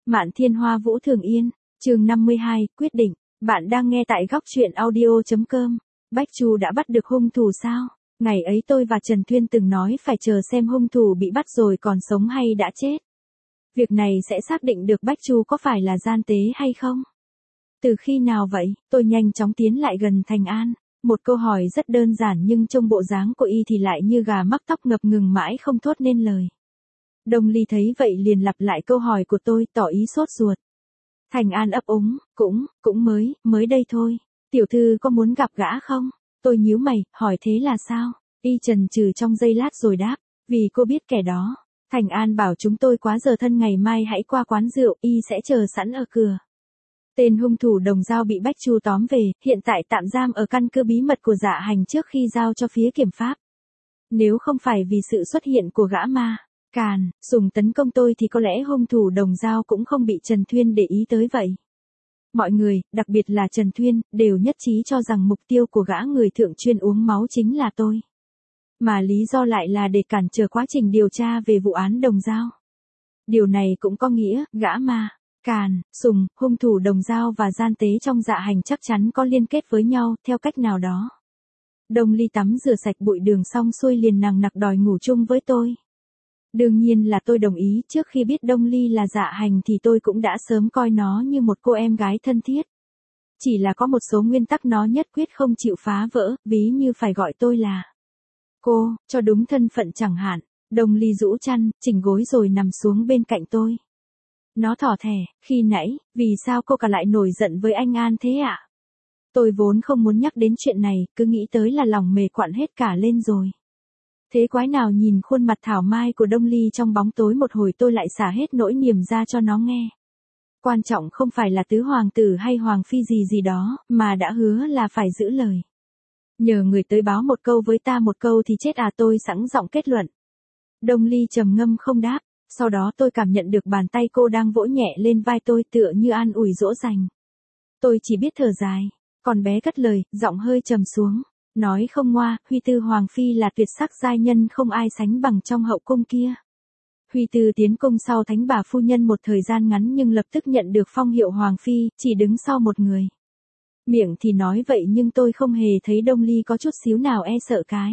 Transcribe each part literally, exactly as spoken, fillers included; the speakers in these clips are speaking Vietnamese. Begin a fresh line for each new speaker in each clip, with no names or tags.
Mạn Thiên Hoa Vũ Thường Yên, chương năm mươi hai, quyết định. Bạn đang nghe tại góc truyện audio chấm com. Bách Chu đã bắt được hung thủ sao? Ngày ấy tôi và Trần Thuyên từng nói phải chờ xem hung thủ bị bắt rồi còn sống hay đã chết. Việc này sẽ xác định được Bách Chu có phải là gian tế hay không? Từ khi nào vậy? Tôi nhanh chóng tiến lại gần Thành An. Một câu hỏi rất đơn giản nhưng trong bộ dáng của y thì lại như gà mắc tóc ngập ngừng mãi không thốt nên lời. Đông Ly thấy vậy liền lặp lại câu hỏi của tôi, tỏ ý sốt ruột. Thành An ấp úng, cũng, cũng mới, mới đây thôi. Tiểu thư có muốn gặp gã không? Tôi nhíu mày, hỏi thế là sao? Y chần chừ trong giây lát rồi đáp, vì cô biết kẻ đó. Thành An bảo chúng tôi quá giờ thân ngày mai hãy qua quán rượu, y sẽ chờ sẵn ở cửa. Tên hung thủ Đồng Dao bị Bách Chu tóm về, hiện tại tạm giam ở căn cứ bí mật của Dạ Hành trước khi giao cho phía kiểm pháp. Nếu không phải vì sự xuất hiện của gã ma Càn, dùng tấn công tôi thì có lẽ hung thủ Đồng Dao cũng không bị Trần Thuyên để ý tới vậy. Mọi người, đặc biệt là Trần Thuyên, đều nhất trí cho rằng mục tiêu của gã người thượng chuyên uống máu chính là tôi. Mà lý do lại là để cản trở quá trình điều tra về vụ án Đồng Dao. Điều này cũng có nghĩa, gã ma Càn, Sùng, hung thủ Đồng Dao và gian tế trong Dạ Hành chắc chắn có liên kết với nhau, theo cách nào đó. Đông Ly tắm rửa sạch bụi đường xong xuôi liền nằng nặc đòi ngủ chung với tôi. Đương nhiên là tôi đồng ý, trước khi biết Đông Ly là Dạ Hành thì tôi cũng đã sớm coi nó như một cô em gái thân thiết. Chỉ là có một số nguyên tắc nó nhất quyết không chịu phá vỡ, ví như phải gọi tôi là cô, cho đúng thân phận chẳng hạn. Đông Ly rũ chăn, chỉnh gối rồi nằm xuống bên cạnh tôi. Nó thỏ thẻ, khi nãy, vì sao cô cả lại nổi giận với anh An thế ạ? Tôi vốn không muốn nhắc đến chuyện này, cứ nghĩ tới là lòng mề quặn hết cả lên rồi. Thế quái nào nhìn khuôn mặt thảo mai của Đông Ly trong bóng tối một hồi tôi lại xả hết nỗi niềm ra cho nó nghe. Quan trọng không phải là tứ hoàng tử hay hoàng phi gì gì đó, mà đã hứa là phải giữ lời. Nhờ người tới báo một câu với ta một câu thì chết à, tôi sẵn giọng kết luận. Đông Ly trầm ngâm không đáp, sau đó tôi cảm nhận được bàn tay cô đang vỗ nhẹ lên vai tôi tựa như an ủi dỗ dành. Tôi chỉ biết thở dài, còn bé cất lời, giọng hơi trầm xuống. Nói không ngoa, Huy Tư Hoàng Phi là tuyệt sắc giai nhân không ai sánh bằng trong hậu cung kia. Huy Tư tiến cung sau thánh bà phu nhân một thời gian ngắn nhưng lập tức nhận được phong hiệu Hoàng Phi, chỉ đứng sau một người. Miệng thì nói vậy nhưng tôi không hề thấy Đông Ly có chút xíu nào e sợ cái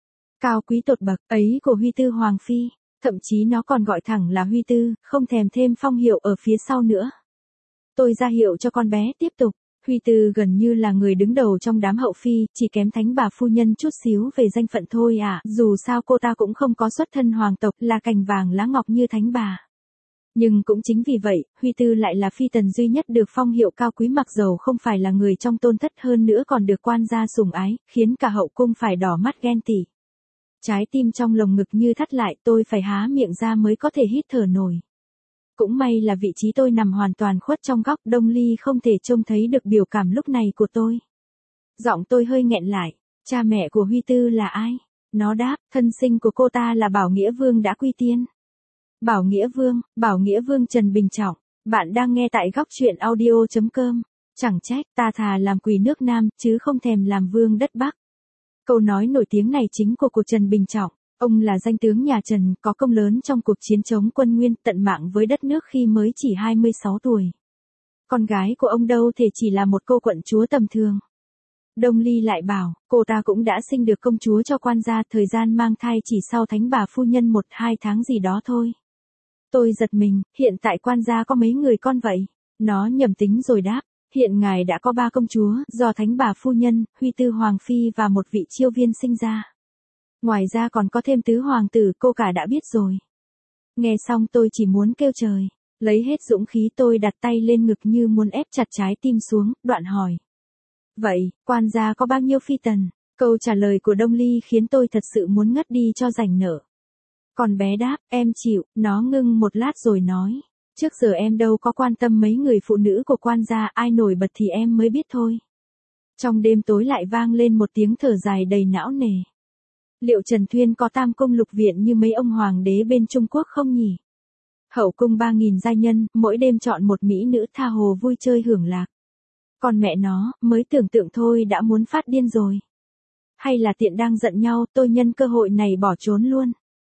cao quý tột bậc ấy của Huy Tư Hoàng Phi, thậm chí nó còn gọi thẳng là Huy Tư, không thèm thêm phong hiệu ở phía sau nữa. Tôi ra hiệu cho con bé tiếp tục. Huy Tư gần như là người đứng đầu trong đám hậu phi, chỉ kém thánh bà phu nhân chút xíu về danh phận thôi à, dù sao cô ta cũng không có xuất thân hoàng tộc, là cành vàng lá ngọc như thánh bà. Nhưng cũng chính vì vậy, Huy Tư lại là phi tần duy nhất được phong hiệu cao quý mặc dầu không phải là người trong tôn thất, hơn nữa còn được quan gia sủng ái, khiến cả hậu cung phải đỏ mắt ghen tị. Trái tim trong lồng ngực như thắt lại, tôi phải há miệng ra mới có thể hít thở nổi. Cũng may là vị trí tôi nằm hoàn toàn khuất trong góc, Đông Ly không thể trông thấy được biểu cảm lúc này của tôi. Giọng tôi hơi nghẹn lại, cha mẹ của Huy Tư là ai? Nó đáp, thân sinh của cô ta là Bảo Nghĩa Vương đã quy tiên. Bảo Nghĩa Vương, Bảo Nghĩa Vương Trần Bình Trọng, bạn đang nghe tại góc truyện audio chấm com. Chẳng trách, ta thà làm quỳ nước Nam, chứ không thèm làm vương đất Bắc. Câu nói nổi tiếng này chính của của Trần Bình Trọng. Ông là danh tướng nhà Trần, có công lớn trong cuộc chiến chống quân Nguyên, tận mạng với đất nước khi mới chỉ hai mươi sáu tuổi. Con gái của ông đâu thể chỉ là một cô quận chúa tầm thường. Đông Ly lại bảo, cô ta cũng đã sinh được công chúa cho quan gia, thời gian mang thai chỉ sau thánh bà phu nhân một hai tháng gì đó thôi. Tôi giật mình, hiện tại quan gia có mấy người con vậy? Nó nhầm tính rồi đáp, hiện ngài đã có ba công chúa, do thánh bà phu nhân, Huy Tư Hoàng Phi và một vị chiêu viên sinh ra. Ngoài ra còn có thêm tứ hoàng tử, cô cả đã biết rồi. Nghe xong tôi chỉ muốn kêu trời. Lấy hết dũng khí tôi đặt tay lên ngực như muốn ép chặt trái tim xuống, đoạn hỏi. Vậy, quan gia có bao nhiêu phi tần? Câu trả lời của Đông Ly khiến tôi thật sự muốn ngất đi cho rảnh nợ. Còn bé đáp, em chịu, nó ngưng một lát rồi nói. Trước giờ em đâu có quan tâm mấy người phụ nữ của quan gia, ai nổi bật thì em mới biết thôi. Trong đêm tối lại vang lên một tiếng thở dài đầy não nề. Liệu Trần Thuyên có tam cung lục viện như mấy ông hoàng đế bên Trung Quốc không nhỉ? Hậu cung ba nghìn giai nhân, mỗi đêm chọn một mỹ nữ tha hồ vui chơi hưởng lạc. Còn mẹ nó, mới tưởng tượng thôi đã muốn phát điên rồi. Hay là tiện đang giận nhau, tôi nhân cơ hội này bỏ trốn luôn.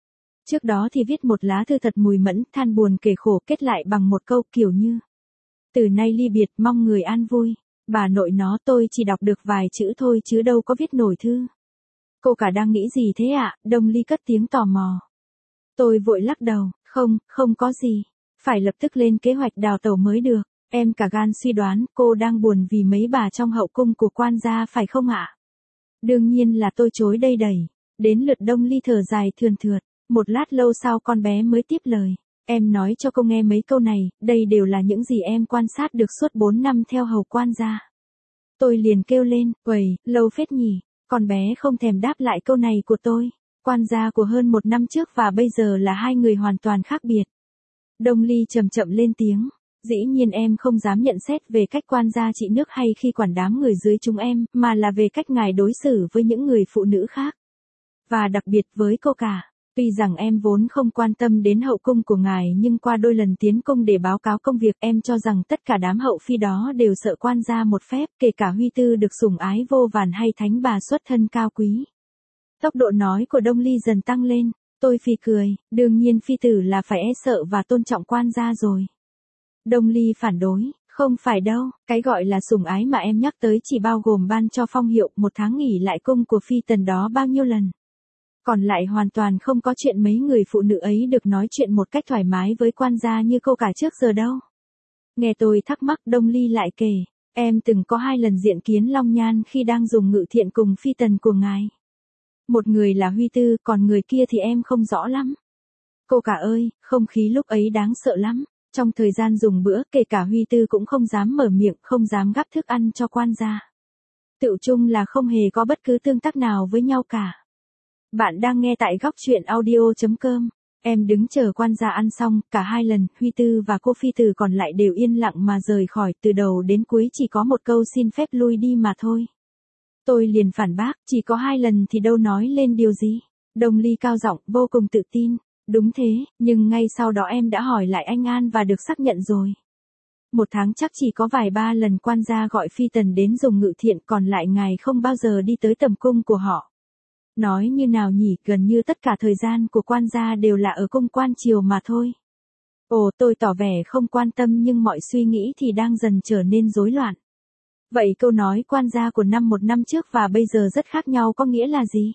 Trước đó thì viết một lá thư thật mùi mẫn, than buồn kể khổ, kết lại bằng một câu kiểu như: từ nay ly biệt, mong người an vui. Bà nội nó, tôi chỉ đọc được vài chữ thôi chứ đâu có viết nổi thư. Cô cả đang nghĩ gì thế ạ? Đông Ly cất tiếng tò mò. Tôi vội lắc đầu, không, không có gì. Phải lập tức lên kế hoạch đào tẩu mới được. Em cả gan suy đoán cô đang buồn vì mấy bà trong hậu cung của quan gia phải không ạ? Đương nhiên là tôi chối đây đầy. Đến lượt Đông Ly thở dài thườn thượt. Một lát lâu sau con bé mới tiếp lời. Em nói cho cô nghe mấy câu này, đây đều là những gì em quan sát được suốt bốn năm theo hầu quan gia. Tôi liền kêu lên, uầy, lâu phết nhỉ. Con bé không thèm đáp lại câu này của tôi. Quan gia của hơn một năm trước và bây giờ là hai người hoàn toàn khác biệt. Đông Ly chậm chậm lên tiếng. Dĩ nhiên em không dám nhận xét về cách quan gia trị nước hay khi quản đám người dưới chúng em, mà là về cách ngài đối xử với những người phụ nữ khác. Và đặc biệt với cô cả. Tuy rằng em vốn không quan tâm đến hậu cung của ngài nhưng qua đôi lần tiến cung để báo cáo công việc em cho rằng tất cả đám hậu phi đó đều sợ quan gia một phép, kể cả Huy Tư được sủng ái vô vàn hay thánh bà xuất thân cao quý. Tốc độ nói của Đông Ly dần tăng lên, tôi phì cười, đương nhiên phi tử là phải e sợ và tôn trọng quan gia rồi. Đông Ly phản đối, không phải đâu, cái gọi là sủng ái mà em nhắc tới chỉ bao gồm ban cho phong hiệu một tháng nghỉ lại cung của phi tần đó bao nhiêu lần. Còn lại hoàn toàn không có chuyện mấy người phụ nữ ấy được nói chuyện một cách thoải mái với quan gia như cô cả trước giờ đâu. Nghe tôi thắc mắc Đông Ly lại kể, em từng có hai lần diện kiến Long Nhan khi đang dùng ngự thiện cùng phi tần của ngài. Một người là Huy Tư, còn người kia thì em không rõ lắm. Cô cả ơi, không khí lúc ấy đáng sợ lắm. Trong thời gian dùng bữa, kể cả Huy Tư cũng không dám mở miệng, không dám gắp thức ăn cho quan gia. Tựu chung là không hề có bất cứ tương tác nào với nhau cả. Bạn đang nghe tại góc truyện audio chấm com. Em đứng chờ quan gia ăn xong, cả hai lần, Huy Tư và cô phi tử còn lại đều yên lặng mà rời khỏi, từ đầu đến cuối chỉ có một câu xin phép lui đi mà thôi. Tôi liền phản bác, chỉ có hai lần thì đâu nói lên điều gì. Đông Ly cao giọng, vô cùng tự tin. Đúng thế, nhưng ngay sau đó em đã hỏi lại anh An và được xác nhận rồi. Một tháng chắc chỉ có vài ba lần quan gia gọi phi tần đến dùng ngự thiện, còn lại ngài không bao giờ đi tới tầm cung của họ. Nói như nào nhỉ, gần như tất cả thời gian của quan gia đều là ở cung quan triều mà thôi. Ồ, tôi tỏ vẻ không quan tâm nhưng mọi suy nghĩ thì đang dần trở nên rối loạn. Vậy câu nói quan gia của năm một năm trước và bây giờ rất khác nhau có nghĩa là gì?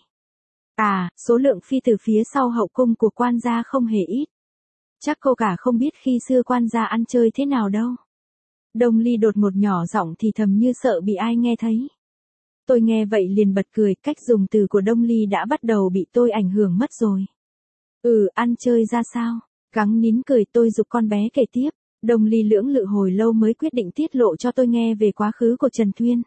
À, số lượng phi tử phía sau hậu cung của quan gia không hề ít. Chắc cô cả không biết khi xưa quan gia ăn chơi thế nào đâu. Đông Ly đột ngột nhỏ giọng thì thầm như sợ bị ai nghe thấy. Tôi nghe vậy liền bật cười, cách dùng từ của Đông Ly đã bắt đầu bị tôi ảnh hưởng mất rồi. Ừ, ăn chơi ra sao? Gắng nín cười tôi giục con bé kể tiếp. Đông Ly lưỡng lự hồi lâu mới quyết định tiết lộ cho tôi nghe về quá khứ của Trần Thuyên.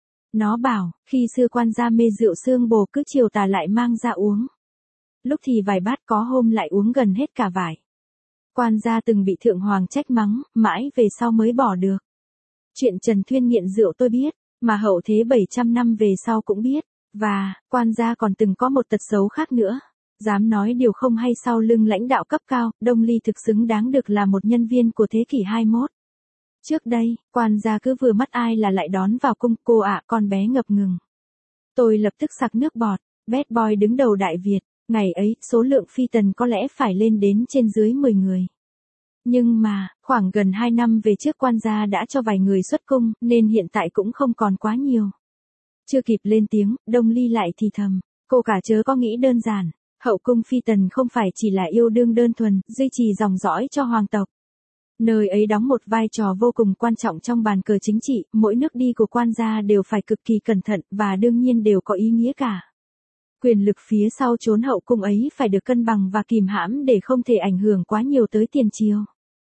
Nó bảo, khi xưa quan gia mê rượu xương bồ cứ chiều tà lại mang ra uống. Lúc thì vài bát, có hôm lại uống gần hết cả vải. Quan gia từng bị thượng hoàng trách mắng, mãi về sau mới bỏ được. Chuyện Trần Thuyên nghiện rượu tôi biết, mà hậu thế bảy trăm năm về sau cũng biết. Và, quan gia còn từng có một tật xấu khác nữa. Dám nói điều không hay sau lưng lãnh đạo cấp cao, Đông Ly thực xứng đáng được là một nhân viên của thế kỷ hai mươi mốt. Trước đây, quan gia cứ vừa mắt ai là lại đón vào cung, cô ạ, con bé ngập ngừng. Tôi lập tức sặc nước bọt, bad boy đứng đầu Đại Việt, ngày ấy, số lượng phi tần có lẽ phải lên đến trên dưới mười người. Nhưng mà, khoảng gần hai năm về trước quan gia đã cho vài người xuất cung, nên hiện tại cũng không còn quá nhiều. Chưa kịp lên tiếng, Đông Ly lại thì thầm, cô cả chớ có nghĩ đơn giản, hậu cung phi tần không phải chỉ là yêu đương đơn thuần, duy trì dòng dõi cho hoàng tộc. Nơi ấy đóng một vai trò vô cùng quan trọng trong bàn cờ chính trị, mỗi nước đi của quan gia đều phải cực kỳ cẩn thận, và đương nhiên đều có ý nghĩa cả. Quyền lực phía sau chốn hậu cung ấy phải được cân bằng và kìm hãm để không thể ảnh hưởng quá nhiều tới tiền triều.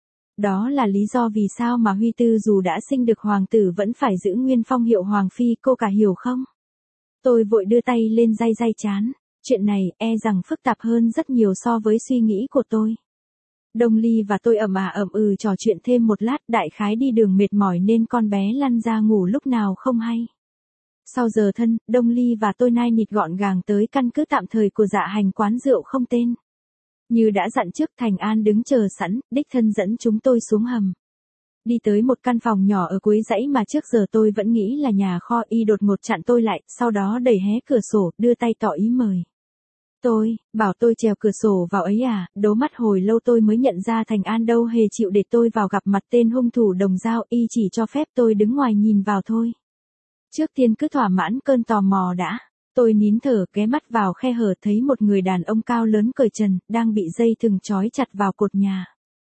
Đó là lý do vì sao mà Huy Tư dù đã sinh được hoàng tử vẫn phải giữ nguyên phong hiệu hoàng phi, cô cả hiểu không? Tôi vội đưa tay lên day day trán, chuyện này e rằng phức tạp hơn rất nhiều so với suy nghĩ của tôi. Đông Ly và tôi ầm à ầm ừ trò chuyện thêm một lát, đại khái đi đường mệt mỏi nên con bé lăn ra ngủ lúc nào không hay. Sau giờ thân, Đông Ly và tôi nai nịt gọn gàng tới căn cứ tạm thời của Dạ Hành quán rượu không tên. Như đã dặn trước, Thành An đứng chờ sẵn, đích thân dẫn chúng tôi xuống hầm. Đi tới một căn phòng nhỏ ở cuối dãy mà trước giờ tôi vẫn nghĩ là nhà kho, y đột ngột chặn tôi lại, sau đó đẩy hé cửa sổ, đưa tay tỏ ý mời. Tôi, bảo tôi trèo cửa sổ vào ấy à, đố mắt hồi lâu tôi mới nhận ra Thành An đâu hề chịu để tôi vào gặp mặt tên hung thủ đồng dao, y chỉ cho phép tôi đứng ngoài nhìn vào thôi. Trước tiên cứ thỏa mãn cơn tò mò đã. Tôi nín thở ghé mắt vào khe hở thấy một người đàn ông cao lớn cởi trần, đang bị dây thừng trói chặt vào cột nhà.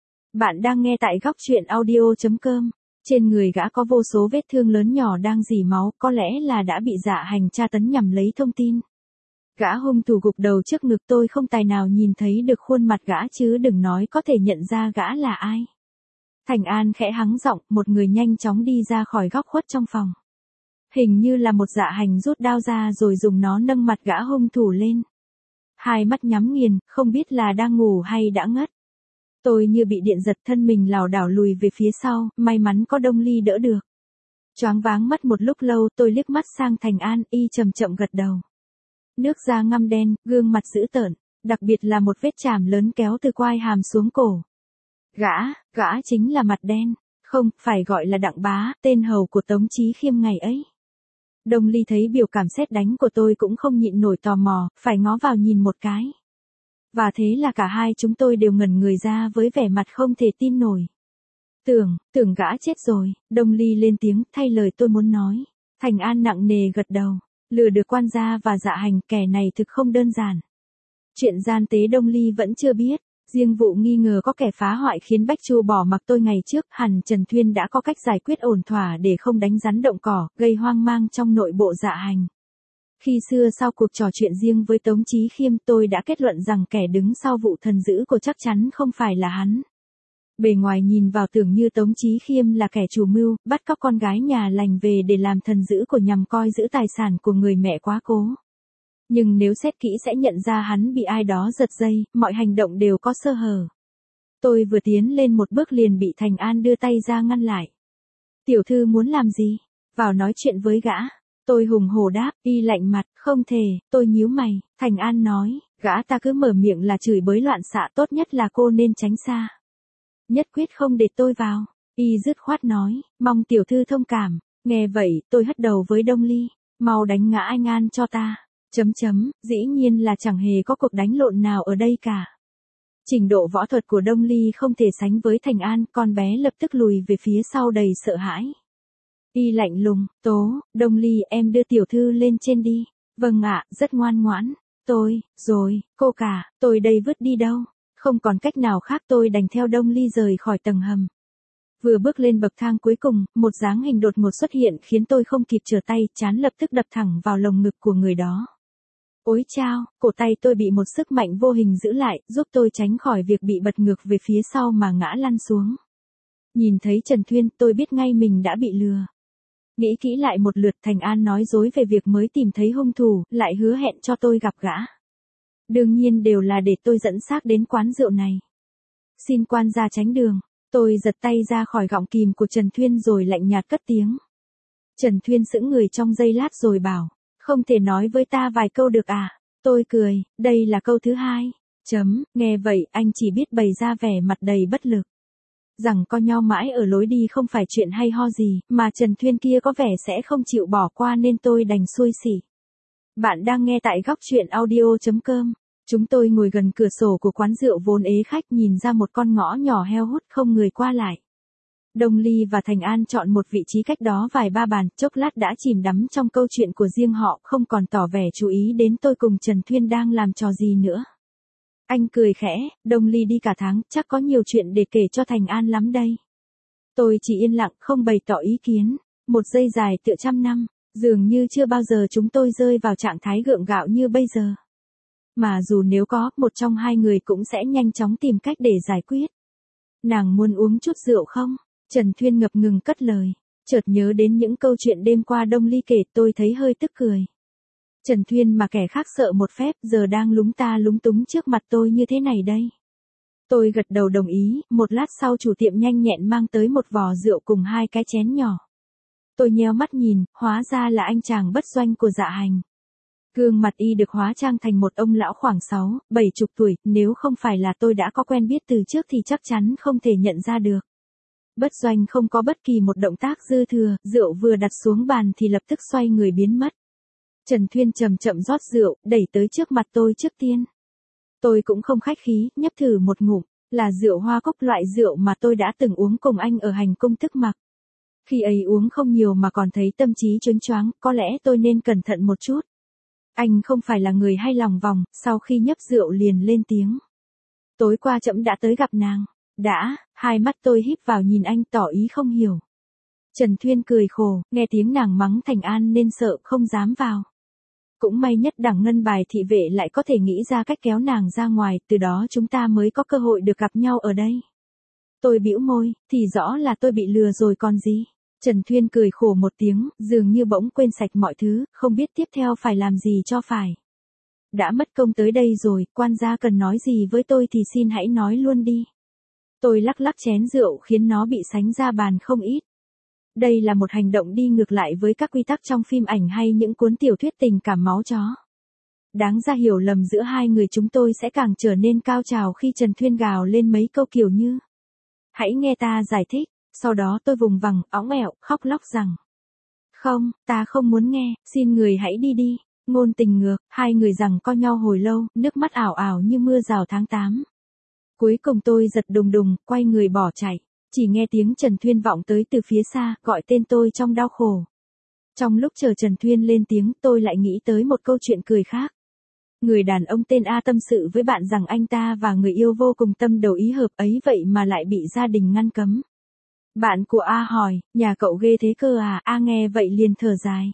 Bạn đang nghe tại góc truyện audio chấm com. Trên người gã có vô số vết thương lớn nhỏ đang rỉ máu, có lẽ là đã bị dạ hành tra tấn nhằm lấy thông tin. Gã hung thủ gục đầu trước ngực, tôi không tài nào nhìn thấy được khuôn mặt gã chứ đừng nói có thể nhận ra gã là ai. Thành An khẽ hắng giọng, một người nhanh chóng đi ra khỏi góc khuất trong phòng. Hình như là một dạ hành rút đao ra rồi dùng nó nâng mặt gã hung thủ lên. Hai mắt nhắm nghiền, không biết là đang ngủ hay đã ngất. Tôi như bị điện giật, thân mình lảo đảo lùi về phía sau, may mắn có Đông Ly đỡ được. Choáng váng mất một lúc lâu, tôi liếc mắt sang Thành An, y chậm chậm gật đầu. Nước da ngăm đen, gương mặt dữ tợn, đặc biệt là một vết chàm lớn kéo từ quai hàm xuống cổ. Gã, gã chính là mặt đen, không, phải gọi là Đặng Bá, tên hầu của Tống Chí Khiêm ngày ấy. Đông Ly thấy biểu cảm sét đánh của tôi cũng không nhịn nổi tò mò, phải ngó vào nhìn một cái. Và thế là cả hai chúng tôi đều ngẩn người ra với vẻ mặt không thể tin nổi. Tưởng, tưởng gã chết rồi, Đông Ly lên tiếng thay lời tôi muốn nói. Thành An nặng nề gật đầu, lừa được quan gia và dạ hành, kẻ này thực không đơn giản. Chuyện gian tế Đông Ly vẫn chưa biết, riêng vụ nghi ngờ có kẻ phá hoại khiến Bách Chu bỏ mặc tôi ngày trước, hẳn Trần Thuyên đã có cách giải quyết ổn thỏa để không đánh rắn động cỏ, gây hoang mang trong nội bộ dạ hành. Khi xưa sau cuộc trò chuyện riêng với Tống Chí Khiêm, tôi đã kết luận rằng kẻ đứng sau vụ thần dữ của chắc chắn không phải là hắn. Bề ngoài nhìn vào tưởng như Tống Chí Khiêm là kẻ chủ mưu, bắt cóc con gái nhà lành về để làm thần dữ của nhằm coi giữ tài sản của người mẹ quá cố. Nhưng nếu xét kỹ sẽ nhận ra hắn bị ai đó giật dây, mọi hành động đều có sơ hở. Tôi vừa tiến lên một bước liền bị Thành An đưa tay ra ngăn lại. Tiểu thư muốn làm gì? Vào nói chuyện với gã. Tôi hùng hổ đáp, y lạnh mặt, không thể, tôi nhíu mày. Thành An nói, gã ta cứ mở miệng là chửi bới loạn xạ, tốt nhất là cô nên tránh xa. Nhất quyết không để tôi vào. Y dứt khoát nói, mong tiểu thư thông cảm. Nghe vậy, tôi hất đầu với Đông Ly, mau đánh ngã anh An cho ta. Chấm chấm, dĩ nhiên là chẳng hề có cuộc đánh lộn nào ở đây cả. Trình độ võ thuật của Đông Ly không thể sánh với Thành An, con bé lập tức lùi về phía sau đầy sợ hãi. Y lạnh lùng, Tố, Đông Ly em đưa tiểu thư lên trên đi. Vâng ạ, rất ngoan ngoãn. Tôi, rồi, cô cả, tôi đây vứt đi đâu. Không còn cách nào khác tôi đành theo Đông Ly rời khỏi tầng hầm. Vừa bước lên bậc thang cuối cùng, một dáng hình đột ngột xuất hiện khiến tôi không kịp trở tay, trán lập tức đập thẳng vào lồng ngực của người đó. Ôi chao, cổ tay tôi bị một sức mạnh vô hình giữ lại, giúp tôi tránh khỏi việc bị bật ngược về phía sau mà ngã lăn xuống. Nhìn thấy Trần Thuyên, tôi biết ngay mình đã bị lừa. Nghĩ kỹ lại một lượt, Thành An nói dối về việc mới tìm thấy hung thủ, lại hứa hẹn cho tôi gặp gã. Đương nhiên đều là để tôi dẫn xác đến quán rượu này. Xin quan gia tránh đường. Tôi giật tay ra khỏi gọng kìm của Trần Thuyên rồi lạnh nhạt cất tiếng. Trần Thuyên sững người trong giây lát rồi bảo, không thể nói với ta vài câu được à? Tôi cười, đây là câu thứ hai. Chấm, nghe vậy anh chỉ biết bày ra vẻ mặt đầy bất lực. Rằng co nhau mãi ở lối đi không phải chuyện hay ho gì, mà Trần Thuyên kia có vẻ sẽ không chịu bỏ qua nên tôi đành xuôi xỉ. Bạn đang nghe tại góc truyện audio chấm com. Chúng tôi ngồi gần cửa sổ của quán rượu vốn ế khách, nhìn ra một con ngõ nhỏ heo hút không người qua lại. Đông Ly và Thành An chọn một vị trí cách đó vài ba bàn, chốc lát đã chìm đắm trong câu chuyện của riêng họ, không còn tỏ vẻ chú ý đến tôi cùng Trần Thuyên đang làm trò gì nữa. Anh cười khẽ, Đông Ly đi cả tháng, chắc có nhiều chuyện để kể cho Thành An lắm đây. Tôi chỉ yên lặng, không bày tỏ ý kiến. Một giây dài tựa trăm năm, dường như chưa bao giờ chúng tôi rơi vào trạng thái gượng gạo như bây giờ. Mà dù nếu có, một trong hai người cũng sẽ nhanh chóng tìm cách để giải quyết. Nàng muốn uống chút rượu không? Trần Thuyên ngập ngừng cất lời. Chợt nhớ đến những câu chuyện đêm qua Đông Ly kể, tôi thấy hơi tức cười. Trần Thuyên mà kẻ khác sợ một phép, giờ đang lúng ta lúng túng trước mặt tôi như thế này đây. Tôi gật đầu đồng ý, một lát sau chủ tiệm nhanh nhẹn mang tới một vò rượu cùng hai cái chén nhỏ. Tôi nheo mắt nhìn, hóa ra là anh chàng bất doanh của Dạ Hành. Gương mặt y được hóa trang thành một ông lão khoảng sáu, bảy chục tuổi, nếu không phải là tôi đã có quen biết từ trước thì chắc chắn không thể nhận ra được. Bất doanh không có bất kỳ một động tác dư thừa, rượu vừa đặt xuống bàn thì lập tức xoay người biến mất. Trần Thuyên chậm chậm rót rượu, đẩy tới trước mặt tôi trước tiên. Tôi cũng không khách khí, nhấp thử một ngụm, là rượu hoa cúc, loại rượu mà tôi đã từng uống cùng anh ở hành cung Thức Mặc. Khi ấy uống không nhiều mà còn thấy tâm trí chớnh choáng, có lẽ tôi nên cẩn thận một chút. Anh không phải là người hay lòng vòng, sau khi nhấp rượu liền lên tiếng. Tối qua trẫm đã tới gặp nàng. Đã, hai mắt tôi híp vào nhìn anh tỏ ý không hiểu. Trần Thuyên cười khổ, nghe tiếng nàng mắng Thành An nên sợ không dám vào. Cũng may nhất đẳng ngân bài thị vệ lại có thể nghĩ ra cách kéo nàng ra ngoài, từ đó chúng ta mới có cơ hội được gặp nhau ở đây. Tôi bĩu môi, thì rõ là tôi bị lừa rồi còn gì. Trần Thuyên cười khổ một tiếng, dường như bỗng quên sạch mọi thứ, không biết tiếp theo phải làm gì cho phải. Đã mất công tới đây rồi, quan gia cần nói gì với tôi thì xin hãy nói luôn đi. Tôi lắc lắc chén rượu khiến nó bị sánh ra bàn không ít. Đây là một hành động đi ngược lại với các quy tắc trong phim ảnh hay những cuốn tiểu thuyết tình cảm máu chó. Đáng ra hiểu lầm giữa hai người chúng tôi sẽ càng trở nên cao trào khi Trần Thuyên gào lên mấy câu kiểu như: hãy nghe ta giải thích. Sau đó tôi vùng vằng, óng ẻo, khóc lóc rằng: không, ta không muốn nghe, xin người hãy đi đi. Ngôn tình ngược, hai người giằng co nhau hồi lâu, nước mắt ảo ảo như mưa rào tháng tám. Cuối cùng tôi giật đùng đùng, quay người bỏ chạy. Chỉ nghe tiếng Trần Thuyên vọng tới từ phía xa, gọi tên tôi trong đau khổ. Trong lúc chờ Trần Thuyên lên tiếng, tôi lại nghĩ tới một câu chuyện cười khác. Người đàn ông tên A tâm sự với bạn rằng anh ta và người yêu vô cùng tâm đầu ý hợp ấy, vậy mà lại bị gia đình ngăn cấm. Bạn của A hỏi, nhà cậu ghê thế cơ à? A nghe vậy liền thở dài.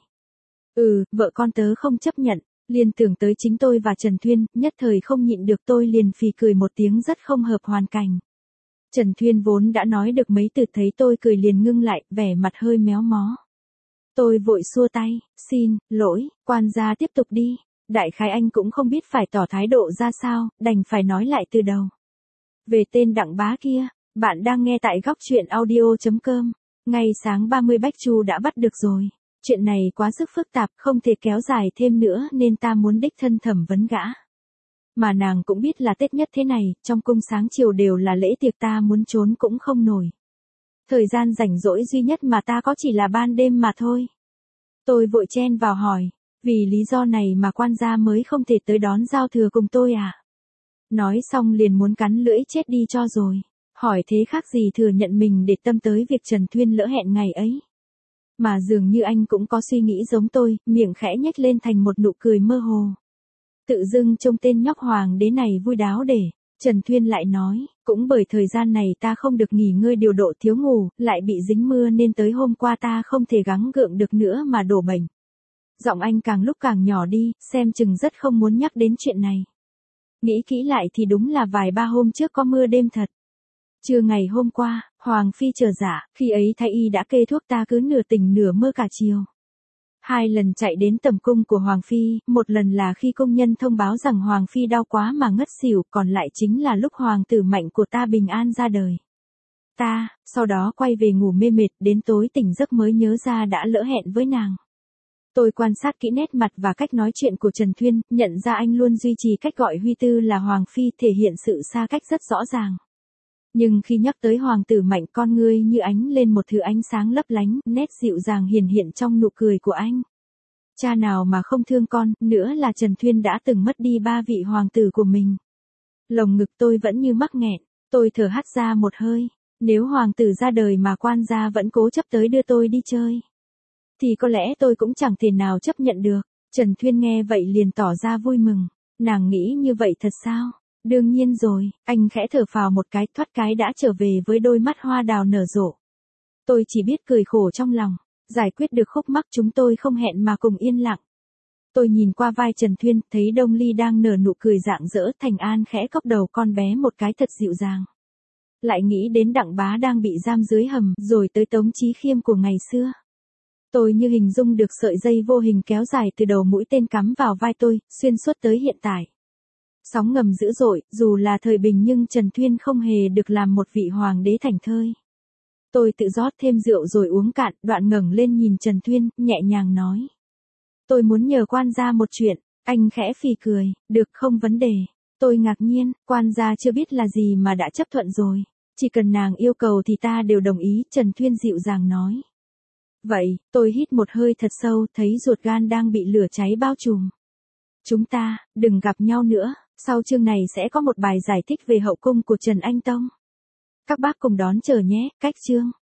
Ừ, vợ con tớ không chấp nhận. Liền tưởng tới chính tôi và Trần Thuyên, nhất thời không nhịn được tôi liền phì cười một tiếng rất không hợp hoàn cảnh. Trần Thuyên vốn đã nói được mấy từ thấy tôi cười liền ngưng lại, vẻ mặt hơi méo mó. Tôi vội xua tay, xin, lỗi, quan gia tiếp tục đi. Đại khái anh cũng không biết phải tỏ thái độ ra sao, đành phải nói lại từ đầu. Về tên Đặng Bá kia, bạn đang nghe tại góc truyện audio chấm com. Ngày sáng ba mươi Bách Chu đã bắt được rồi. Chuyện này quá sức phức tạp, không thể kéo dài thêm nữa nên ta muốn đích thân thẩm vấn gã. Mà nàng cũng biết là Tết nhất thế này, trong cung sáng chiều đều là lễ tiệc, ta muốn trốn cũng không nổi. Thời gian rảnh rỗi duy nhất mà ta có chỉ là ban đêm mà thôi. Tôi vội chen vào hỏi, vì lý do này mà quan gia mới không thể tới đón giao thừa cùng tôi à? Nói xong liền muốn cắn lưỡi chết đi cho rồi. Hỏi thế khác gì thừa nhận mình để tâm tới việc Trần Thuyên lỡ hẹn ngày ấy. Mà dường như anh cũng có suy nghĩ giống tôi, miệng khẽ nhếch lên thành một nụ cười mơ hồ. Tự dưng trông tên nhóc hoàng đế này vui đáo để. Trần Thuyên lại nói, cũng bởi thời gian này ta không được nghỉ ngơi điều độ, thiếu ngủ, lại bị dính mưa nên tới hôm qua ta không thể gắng gượng được nữa mà đổ bệnh. Giọng anh càng lúc càng nhỏ đi, xem chừng rất không muốn nhắc đến chuyện này. Nghĩ kỹ lại thì đúng là vài ba hôm trước có mưa đêm thật. Trưa ngày hôm qua, Hoàng Phi chờ dạ, khi ấy thái y đã kê thuốc, ta cứ nửa tỉnh nửa mơ cả chiều. Hai lần chạy đến tầm cung của Hoàng Phi, một lần là khi công nhân thông báo rằng Hoàng Phi đau quá mà ngất xỉu, còn lại chính là lúc Hoàng tử Mạnh của ta bình an ra đời. Ta, sau đó quay về ngủ mê mệt, đến tối tỉnh giấc mới nhớ ra đã lỡ hẹn với nàng. Tôi quan sát kỹ nét mặt và cách nói chuyện của Trần Thuyên, nhận ra anh luôn duy trì cách gọi Huy Tư là Hoàng Phi, thể hiện sự xa cách rất rõ ràng. Nhưng khi nhắc tới Hoàng tử Mạnh, con ngươi như ánh lên một thứ ánh sáng lấp lánh, nét dịu dàng hiển hiện trong nụ cười của anh. Cha nào mà không thương con, nữa là Trần Thuyên đã từng mất đi ba vị hoàng tử của mình. Lồng ngực tôi vẫn như mắc nghẹn, tôi thở hắt ra một hơi. Nếu hoàng tử ra đời mà quan gia vẫn cố chấp tới đưa tôi đi chơi, thì có lẽ tôi cũng chẳng thể nào chấp nhận được. Trần Thuyên nghe vậy liền tỏ ra vui mừng. Nàng nghĩ như vậy thật sao? Đương nhiên rồi, anh khẽ thở phào một cái, thoát cái đã trở về với đôi mắt hoa đào nở rộ. Tôi chỉ biết cười khổ trong lòng, giải quyết được khúc mắc chúng tôi không hẹn mà cùng yên lặng. Tôi nhìn qua vai Trần Thuyên, thấy Đông Ly đang nở nụ cười rạng rỡ, Thành An khẽ cốc đầu con bé một cái thật dịu dàng. Lại nghĩ đến Đặng Bá đang bị giam dưới hầm, rồi tới Tống Chí Khiêm của ngày xưa. Tôi như hình dung được sợi dây vô hình kéo dài từ đầu mũi tên cắm vào vai tôi, xuyên suốt tới hiện tại. Sóng ngầm dữ dội, dù là thời bình nhưng Trần Thuyên không hề được làm một vị hoàng đế thảnh thơi. Tôi tự rót thêm rượu rồi uống cạn, đoạn ngẩng lên nhìn Trần Thuyên, nhẹ nhàng nói. Tôi muốn nhờ quan gia một chuyện. Anh khẽ phì cười, được, không vấn đề. Tôi ngạc nhiên, quan gia chưa biết là gì mà đã chấp thuận rồi. Chỉ cần nàng yêu cầu thì ta đều đồng ý, Trần Thuyên dịu dàng nói. Vậy, tôi hít một hơi thật sâu, thấy ruột gan đang bị lửa cháy bao trùm. Chúng ta, đừng gặp nhau nữa, sau chương này sẽ có một bài giải thích về hậu cung của Trần Anh Tông. Các bác cùng đón chờ nhé, cách chương.